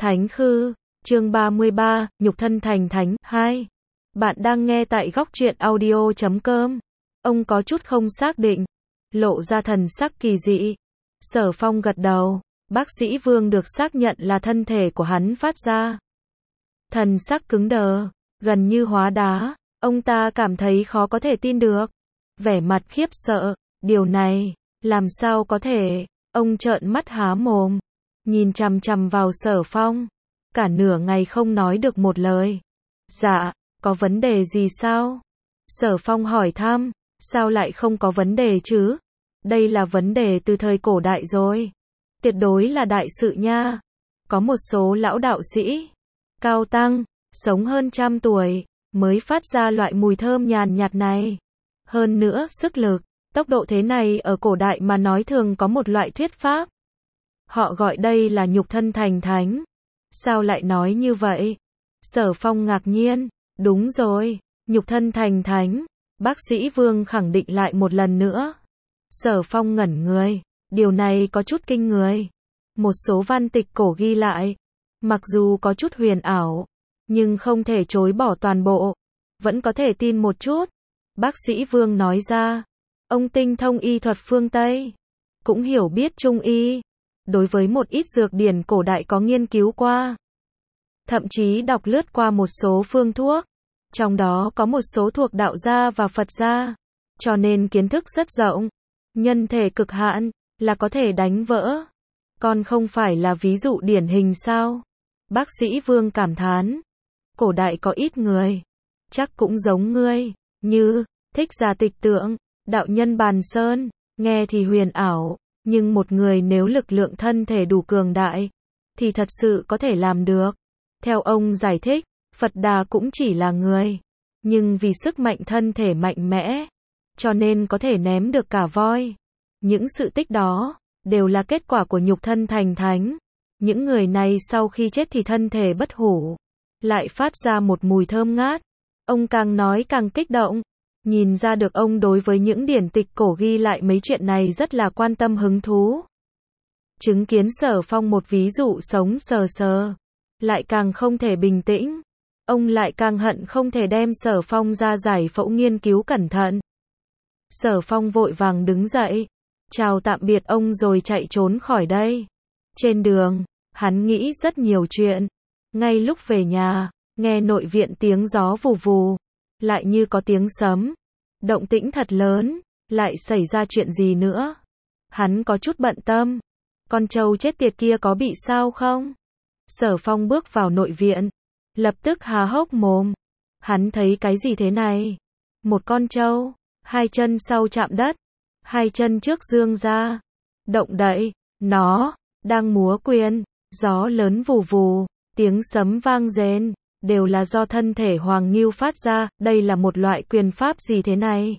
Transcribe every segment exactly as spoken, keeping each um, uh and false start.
Thánh Khư, chương ba mươi ba, nhục thân thành thánh, hai. Bạn đang nghe tại góc truyện audio chấm com. Ông có chút không xác định, lộ ra thần sắc kỳ dị. Sở Phong gật đầu, bác sĩ Vương được xác nhận là thân thể của hắn phát ra. Thần sắc cứng đờ, gần như hóa đá, ông ta cảm thấy khó có thể tin được. Vẻ mặt khiếp sợ, điều này, làm sao có thể, ông trợn mắt há mồm, nhìn chằm chằm vào Sở Phong, cả nửa ngày không nói được một lời. Dạ, có vấn đề gì sao? Sở Phong hỏi thăm, sao lại không có vấn đề chứ? Đây là vấn đề từ thời cổ đại rồi. Tuyệt đối là đại sự nha. Có một số lão đạo sĩ, cao tăng, sống hơn trăm tuổi, mới phát ra loại mùi thơm nhàn nhạt này. Hơn nữa, sức lực, tốc độ thế này ở cổ đại mà nói thường có một loại thuyết pháp. Họ gọi đây là nhục thân thành thánh. Sao lại nói như vậy? Sở Phong ngạc nhiên, đúng rồi, nhục thân thành thánh. Bác sĩ Vương khẳng định lại một lần nữa. Sở Phong ngẩn người, điều này có chút kinh người. Một số văn tịch cổ ghi lại, mặc dù có chút huyền ảo, nhưng không thể chối bỏ toàn bộ, vẫn có thể tin một chút. Bác sĩ Vương nói ra, ông tinh thông y thuật phương Tây, cũng hiểu biết Trung y, đối với một ít dược điển cổ đại có nghiên cứu qua. Thậm chí đọc lướt qua một số phương thuốc, trong đó có một số thuộc đạo gia và Phật gia, cho nên kiến thức rất rộng. Nhân thể cực hạn, là có thể đánh vỡ. Còn không phải là ví dụ điển hình sao? Bác sĩ Vương cảm thán. Cổ đại có ít người, chắc cũng giống ngươi, như, Thích Giả Tịch Tượng, đạo nhân Bàn Sơn, nghe thì huyền ảo, nhưng một người nếu lực lượng thân thể đủ cường đại, thì thật sự có thể làm được. Theo ông giải thích, Phật Đà cũng chỉ là người, nhưng vì sức mạnh thân thể mạnh mẽ, cho nên có thể ném được cả voi. Những sự tích đó, đều là kết quả của nhục thân thành thánh. Những người này sau khi chết thì thân thể bất hủ, lại phát ra một mùi thơm ngát. Ông càng nói càng kích động, nhìn ra được ông đối với những điển tịch cổ ghi lại mấy chuyện này rất là quan tâm hứng thú. Chứng kiến Sở Phong một ví dụ sống sờ sờ, lại càng không thể bình tĩnh. Ông lại càng hận không thể đem Sở Phong ra giải phẫu nghiên cứu cẩn thận. Sở Phong vội vàng đứng dậy, chào tạm biệt ông rồi chạy trốn khỏi đây. Trên đường, hắn nghĩ rất nhiều chuyện. Ngay lúc về nhà, nghe nội viện tiếng gió vù vù, lại như có tiếng sấm. Động tĩnh thật lớn, lại xảy ra chuyện gì nữa? Hắn có chút bận tâm. Con trâu chết tiệt kia có bị sao không? Sở Phong bước vào nội viện, lập tức há hốc mồm. Hắn thấy cái gì thế này? Một con trâu, hai chân sau chạm đất, hai chân trước dương ra, động đậy, nó đang múa quyền, gió lớn vù vù, tiếng sấm vang rền, đều là do thân thể Hoàng Ngưu phát ra. Đây là một loại quyền pháp gì thế này?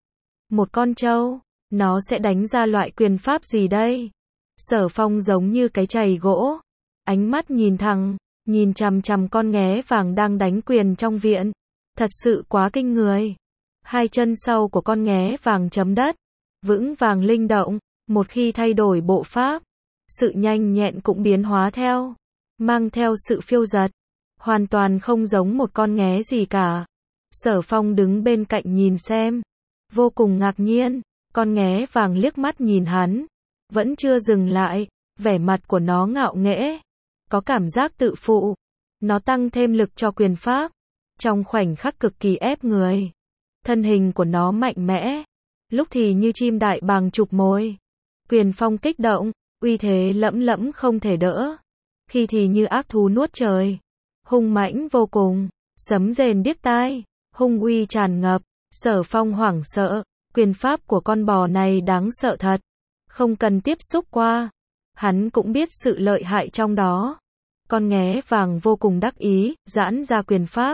Một con trâu, nó sẽ đánh ra loại quyền pháp gì đây? Sở Phong giống như cái chày gỗ, ánh mắt nhìn thẳng, nhìn chằm chằm con nghé vàng đang đánh quyền trong viện. Thật sự quá kinh người. Hai chân sau của con nghé vàng chấm đất, vững vàng linh động, một khi thay đổi bộ pháp, sự nhanh nhẹn cũng biến hóa theo, mang theo sự phiêu dật, hoàn toàn không giống một con nghé gì cả. Sở Phong đứng bên cạnh nhìn xem, vô cùng ngạc nhiên. Con nghé vàng liếc mắt nhìn hắn, vẫn chưa dừng lại, vẻ mặt của nó ngạo nghễ, có cảm giác tự phụ. Nó tăng thêm lực cho quyền pháp, trong khoảnh khắc cực kỳ ép người. Thân hình của nó mạnh mẽ, lúc thì như chim đại bàng chụp mồi, quyền phong kích động, uy thế lẫm lẫm không thể đỡ. Khi thì như ác thú nuốt trời, hung mãnh vô cùng, sấm rền điếc tai, hung uy tràn ngập. Sở Phong hoảng sợ, quyền pháp của con bò này đáng sợ thật, không cần tiếp xúc qua, hắn cũng biết sự lợi hại trong đó. Con nghé vàng vô cùng đắc ý, giãn ra quyền pháp,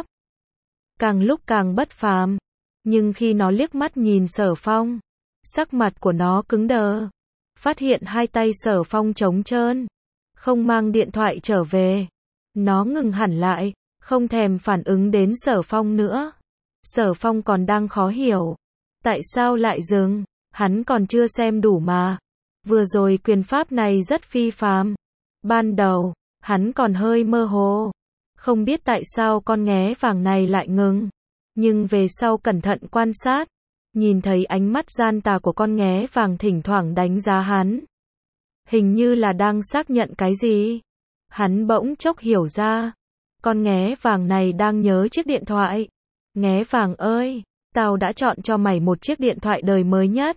càng lúc càng bất phàm. Nhưng khi nó liếc mắt nhìn Sở Phong, sắc mặt của nó cứng đờ. Phát hiện hai tay Sở Phong trống trơn, không mang điện thoại trở về, nó ngừng hẳn lại, không thèm phản ứng đến Sở Phong nữa. Sở Phong còn đang khó hiểu, tại sao lại dừng, hắn còn chưa xem đủ mà. Vừa rồi quyền pháp này rất phi phàm. Ban đầu, Hắn còn hơi mơ hồ. Không biết tại sao con nghé vàng này lại ngừng. Nhưng về sau cẩn thận quan sát, nhìn thấy ánh mắt gian tà của con nghé vàng thỉnh thoảng đánh giá hắn. Hình như là đang xác nhận cái gì. Hắn bỗng chốc hiểu ra. Con nghé vàng này đang nhớ chiếc điện thoại. Nghé vàng ơi, tao đã chọn cho mày một chiếc điện thoại đời mới nhất.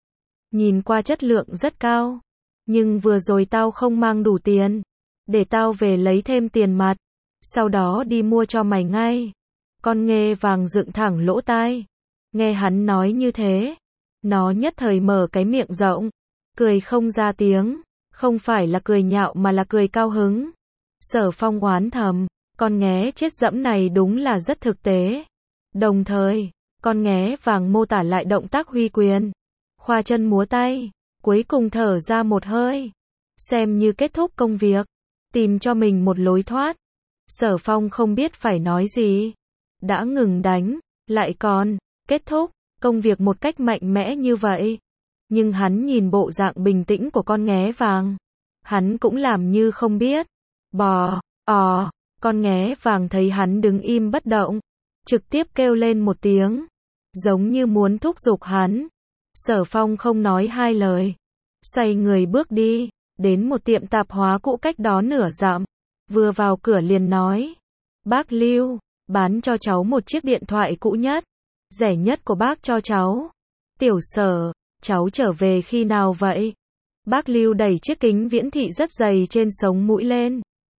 Nhìn qua chất lượng rất cao. Nhưng vừa rồi tao không mang đủ tiền. Để tao về lấy thêm tiền mặt. Sau đó đi mua cho mày ngay. Con nghé vàng dựng thẳng lỗ tai. Nghe hắn nói như thế. Nó nhất thời mở cái miệng rộng. Cười không ra tiếng. Không phải là cười nhạo mà là cười cao hứng. Sở Phong oán thầm. Con nghé chết dẫm này đúng là rất thực tế. Đồng thời, con nghé vàng mô tả lại động tác huy quyền. Khoa chân múa tay. Cuối cùng thở ra một hơi. Xem như kết thúc công việc. Tìm cho mình một lối thoát. Sở Phong không biết phải nói gì. Đã ngừng đánh. Lại còn kết thúc công việc một cách mạnh mẽ như vậy. Nhưng hắn nhìn bộ dạng bình tĩnh của con nghé vàng. Hắn cũng làm như không biết. Bò, ò, con nghé vàng thấy hắn đứng im bất động. Trực tiếp kêu lên một tiếng. Giống như muốn thúc giục hắn. Sở Phong không nói hai lời. Xoay người bước đi. Đến một tiệm tạp hóa cũ cách đó nửa dặm. Vừa vào cửa liền nói. Bác Lưu, bán cho cháu một chiếc điện thoại cũ nhất. Rẻ nhất của bác cho cháu. Tiểu Sở, cháu trở về khi nào vậy? Bác Lưu đẩy chiếc kính viễn thị rất dày trên sống mũi lên.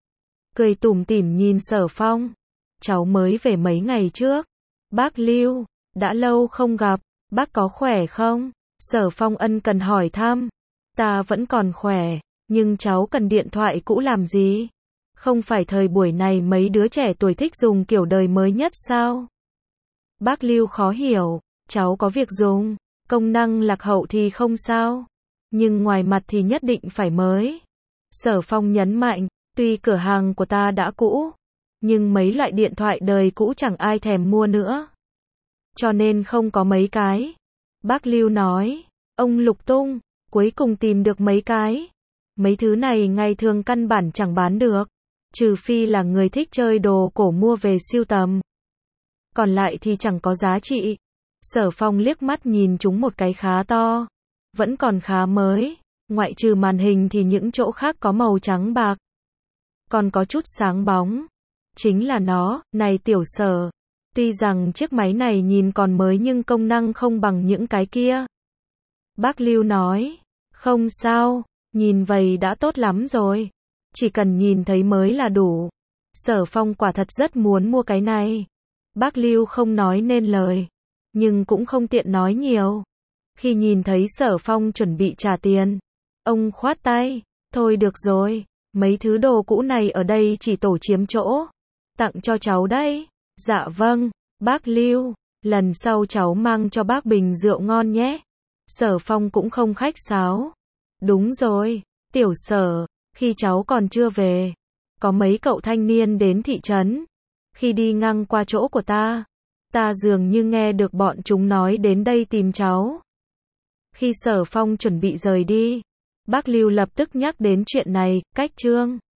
Cười tủm tỉm nhìn Sở Phong. Cháu mới về mấy ngày trước. Bác Lưu, đã lâu không gặp, bác có khỏe không? Sở Phong ân cần hỏi thăm. Ta vẫn còn khỏe, nhưng cháu cần điện thoại cũ làm gì? Không phải thời buổi này mấy đứa trẻ tuổi thích dùng kiểu đời mới nhất sao? Bác Lưu khó hiểu, cháu có việc dùng, công năng lạc hậu thì không sao, nhưng ngoài mặt thì nhất định phải mới. Sở Phong nhấn mạnh, tuy cửa hàng của ta đã cũ, nhưng mấy loại điện thoại đời cũ chẳng ai thèm mua nữa. Cho nên không có mấy cái. Bác Lưu nói, ông lục tung, cuối cùng tìm được mấy cái. Mấy thứ này ngày thường căn bản chẳng bán được, trừ phi là người thích chơi đồ cổ mua về sưu tầm. Còn lại thì chẳng có giá trị. Sở Phong liếc mắt nhìn chúng một cái khá to. Vẫn còn khá mới. Ngoại trừ màn hình thì những chỗ khác có màu trắng bạc. Còn có chút sáng bóng. Chính là nó, này Tiểu Sở. Tuy rằng chiếc máy này nhìn còn mới nhưng công năng không bằng những cái kia. Bác Lưu nói. Không sao, nhìn vậy đã tốt lắm rồi. Chỉ cần nhìn thấy mới là đủ. Sở Phong quả thật rất muốn mua cái này. Bác Lưu không nói nên lời. Nhưng cũng không tiện nói nhiều. Khi nhìn thấy Sở Phong chuẩn bị trả tiền. Ông khoát tay. Thôi được rồi. Mấy thứ đồ cũ này ở đây chỉ tổ chiếm chỗ. Tặng cho cháu đấy. Dạ vâng, bác Lưu. Lần sau cháu mang cho bác bình rượu ngon nhé. Sở Phong cũng không khách sáo. Đúng rồi, Tiểu Sở. Khi cháu còn chưa về. Có mấy cậu thanh niên đến thị trấn. Khi đi ngang qua chỗ của ta. Ta dường như nghe được bọn chúng nói đến đây tìm cháu. Khi Sở Phong chuẩn bị rời đi. Bác Lưu lập tức nhắc đến chuyện này, cách chương.